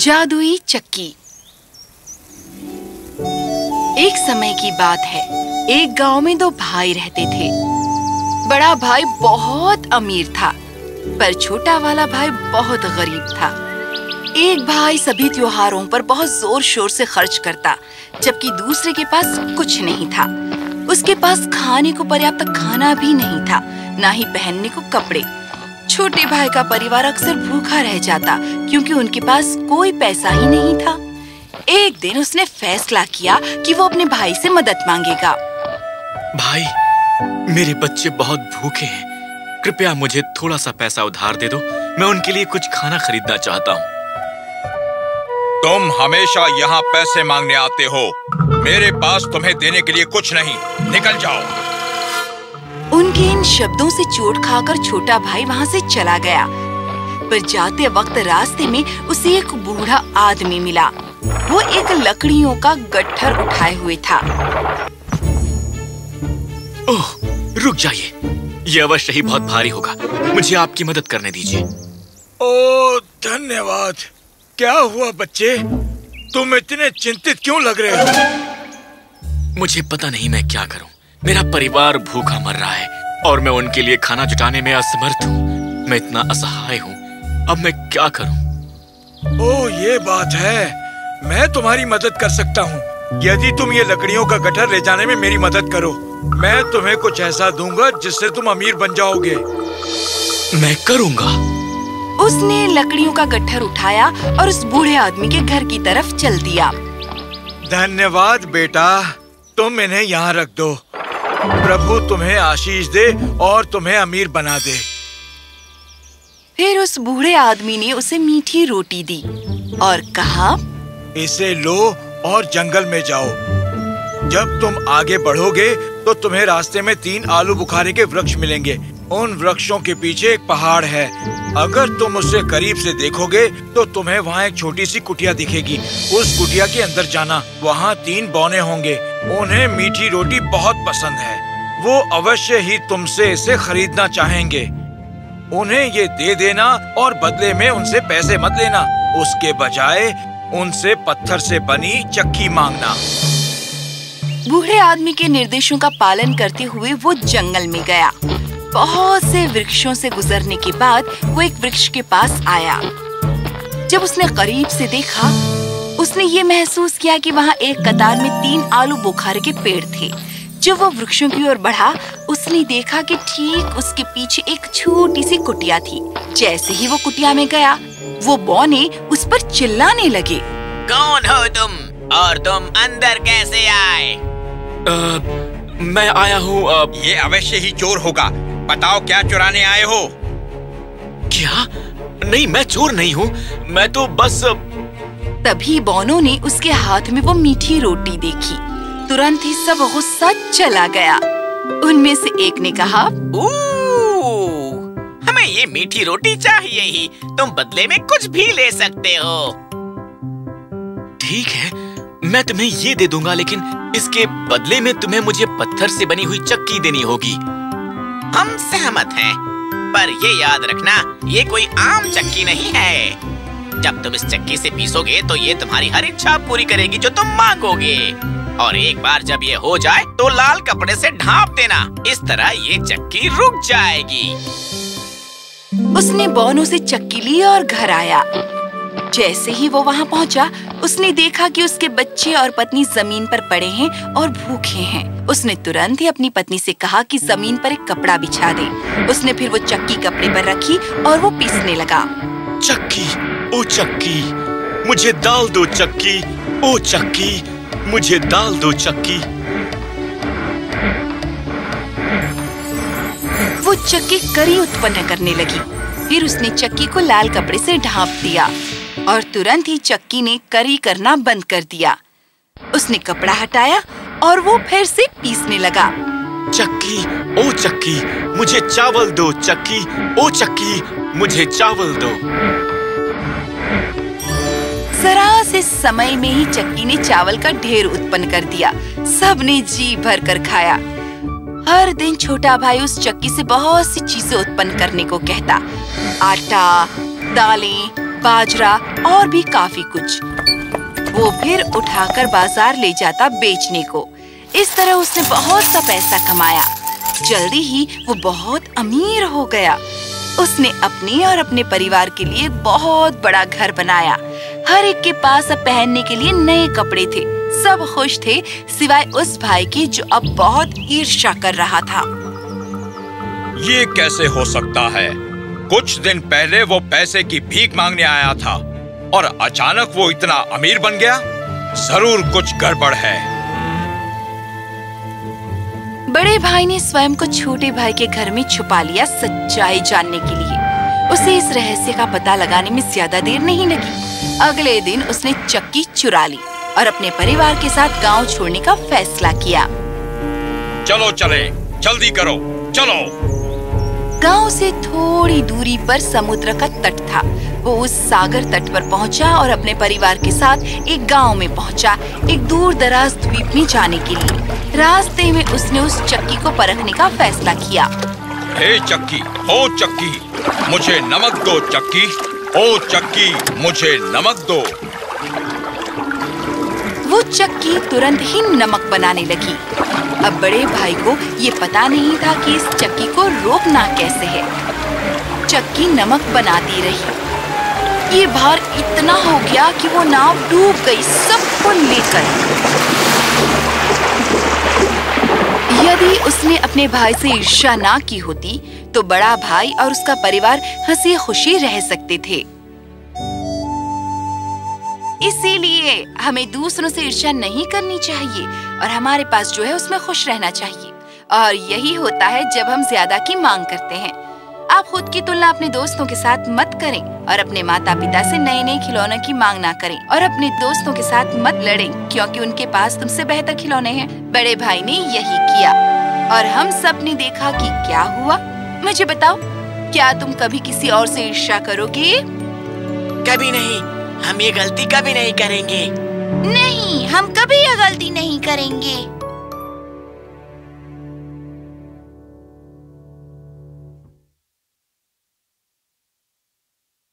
जादुई चक्की। एक समय की बात है, एक गांव में दो भाई रहते थे। बड़ा भाई बहुत अमीर था, पर छोटा वाला भाई बहुत गरीब था। एक भाई सभी त्योहारों पर बहुत जोर शोर से खर्च करता, जबकि दूसरे के पास कुछ नहीं था। उसके पास खाने को पर्याप्त खाना भी नहीं था, ना ही पहनने को कपड़े। छोटे भाई का परिवार अक्सर भूखा रह जाता, क्योंकि उनके पास कोई पैसा ही नहीं था। एक दिन उसने फैसला किया कि वो अपने भाई से मदद मांगेगा। भाई, मेरे बच्चे बहुत भूखे हैं, कृपया मुझे थोड़ा सा पैसा उधार दे दो। मैं उनके लिए कुछ खाना खरीदना चाहता हूँ। तुम हमेशा यहाँ पैसे मांगने आते हो, मेरे पास तुम्हें देने के लिए कुछ नहीं, निकल जाओ। उनके इन शब्दों से चोट खाकर छोटा भाई वहाँ से चला गया। पर जाते वक्त रास्ते में उसे एक बूढ़ा आदमी मिला। वो एक लकड़ियों का गट्ठर उठाए हुए था। ओह, रुक जाइए, ये अवश्य ही बहुत भारी होगा। मुझे आपकी मदद करने दीजिए। ओह, धन्यवाद। क्या हुआ बच्चे, तुम इतने चिंतित क्यों लग रहे हो? मुझे पता नहीं मैं क्या करूं। मेरा परिवार भूखा मर रहा है और मैं उनके लिए खाना जुटाने में असमर्थ हूँ। मैं इतना असहाय हूँ, अब मैं क्या करूं? ओह, ये बात है। मैं तुम्हारी मदद कर सकता हूँ। यदि तुम ये लकड़ियों का गट्ठर ले जाने में मेरी मदद करो, मैं तुम्हें कुछ ऐसा दूंगा जिससे तुम अमीर बन जाओगे। मैं करूँगा। उसने लकड़ियों का गट्ठर उठाया और उस बूढ़े आदमी के घर की तरफ चल दिया। धन्यवाद बेटा, तुम इन्हें यहाँ रख दो। प्रभु तुम्हें आशीष दे और तुम्हें अमीर बना दे। फिर उस बूढ़े आदमी ने उसे मीठी रोटी दी और कहा, इसे लो और जंगल में जाओ। जब तुम आगे बढ़ोगे तो तुम्हें रास्ते में 3 आलू बुखारे के वृक्ष मिलेंगे। उन वृक्षों के पीछे एक पहाड़ है। अगर तुम उसे करीब से देखोगे तो तुम्हें वहाँ एक छोटी सी कुटिया दिखेगी। उस कुटिया के अंदर जाना, वहाँ 3 बौने होंगे। उन्हें मीठी रोटी बहुत पसंद है। वो अवश्य ही तुमसे इसे खरीदना चाहेंगे। उन्हें ये दे देना और बदले में उनसे पैसे मत लेना। उसके बजाय उनसे पत्थर से बनी चक्की मांगना। बूढ़े आदमी के निर्देशों का पालन करते हुए वो जंगल में गया। बहुत से वृक्षों से गुजरने के बाद वो एक वृक्ष के पास आया। जब उसने करीब से देखा, उसने ये महसूस किया कि वहाँ एक कतार में 3 आलू बुखारे के पेड़ थे। जब वो वृक्षों की ओर बढ़ा, उसने देखा कि ठीक उसके पीछे एक छोटी सी कुटिया थी। जैसे ही वो कुटिया में गया, वो बौने उस पर चिल्लाने लगे। कौन हो तुम और तुम अंदर कैसे आए? मैं आया हूँ। ये अवश्य ही चोर होगा। बताओ, क्या चुराने आए हो? क्या? नहीं, मैं चोर नहीं हूँ। मैं तो बस। तभी बौनों ने उसके हाथ में वो मीठी रोटी देखी। तुरंत ही सब गुस्सा चला गया। उनमें से एक ने कहा, हमें ये मीठी रोटी चाहिए ही, तुम बदले में कुछ भी ले सकते हो। ठीक है, मैं तुम्हें ये दे दूंगा, लेकिन इसके बदले में तुम्हें मुझे पत्थर से बनी हुई चक्की देनी होगी। हम सहमत हैं, पर ये याद रखना, ये कोई आम चक्की नहीं है। जब तुम इस चक्की से पीसोगे तो ये तुम्हारी हर इच्छा पूरी करेगी जो तुम मांगोगे। और एक बार जब ये हो जाए तो लाल कपड़े से ढांप देना। इस तरह ये चक्की रुक जाएगी। उसने बौनों से चक्की ली और घर आया। जैसे ही वो वहाँ पहुँचा, उसने देखा कि उसके बच्चे और पत्नी जमीन पर पड़े हैं और भूखे हैं। उसने तुरंत ही अपनी पत्नी से कहा कि जमीन पर एक कपड़ा बिछा दे। उसने फिर वो चक्की कपड़े पर रखी और वो पीसने लगा। चक्की, ओ चक्की, मुझे दाल दो चक्की। ओ चक्की, मुझे दाल दो चक्की। वो चक्की करी उत्पन्न करने लगी। फिर उसने चक्की को लाल कपड़े से ढांप दिया और तुरंत ही चक्की ने करी करना बंद कर दिया। उसने कपड़ा हटाया और वो फिर से पीसने लगा। चक्की, ओ चक्की, मुझे चावल दो चक्की। ओ चक्की, मुझे चावल दो। जरा से समय में ही चक्की ने चावल का ढेर उत्पन्न कर दिया। सबने जी भर कर खाया। हर दिन छोटा भाई उस चक्की से बहुत सी चीजें उत्पन्न करने को कहता। आटा, दालें, बाजरा और भी काफी कुछ। वो फिर उठाकर बाजार ले जाता बेचने को। इस तरह उसने बहुत सा पैसा कमाया। जल्दी ही वो बहुत अमीर हो गया। उसने अपने और अपने परिवार के लिए बहुत बड़ा घर बनाया। हर एक के पास अब पहनने के लिए नए कपड़े थे। सब खुश थे सिवाय उस भाई के जो अब बहुत ईर्ष्या कर रहा था। ये कैसे हो सकता है? कुछ दिन पहले वो पैसे की भीख मांगने आया था और अचानक वो इतना अमीर बन गया। जरूर कुछ गड़बड़ है। बड़े भाई ने स्वयं को छोटे भाई के घर में छुपा लिया सच्चाई जानने के लिए। उसे इस रहस्य का पता लगाने में ज्यादा देर नहीं लगी। अगले दिन उसने चक्की चुरा ली और अपने परिवार के साथ गांव छोड़ने का फैसला किया। चलो चले, जल्दी करो, चलो। गांव से थोड़ी दूरी पर समुद्र का तट था। वो उस सागर तट पर पहुंचा और अपने परिवार के साथ एक गांव में पहुंचा, एक दूर दराज द्वीप में जाने के लिए। रास्ते में उसने उस चक्की को परखने का फैसला किया। हे चक्की, ओ चक्की, मुझे नमक दो चक्की, ओ चक्की, मुझे नमक दो। वो चक्की तुरंत ही नमक बनाने लगी। अब बड़े भाई को ये पता नहीं था कि इस चक्की को रोकना कैसे है। चक्की नमक बनाती रही। ये भार इतना हो गया कि वो नाव डूब गई सबको लेकर। यदि उसने अपने भाई से ईर्ष्या ना की होती तो बड़ा भाई और उसका परिवार हंसी खुशी रह सकते थे। इसीलिए हमें दूसरों से ईर्ष्या नहीं करनी चाहिए और हमारे पास जो है उसमें खुश रहना चाहिए। और यही होता है जब हम ज्यादा की मांग करते हैं। आप खुद की तुलना अपने दोस्तों के साथ मत करें और अपने माता पिता से नए नए खिलौनों की मांग ना करें और अपने दोस्तों के साथ मत लड़ें क्योंकि उनके पास तुमसे बेहतर खिलौने हैं। बड़े भाई ने यही किया और हम सब ने देखा कि क्या हुआ। मुझे बताओ, क्या तुम कभी किसी और से ईर्ष्या करोगे? कभी नहीं, हम ये गलती कभी नहीं करेंगे। नहीं, हम कभी ये गलती नहीं करेंगे।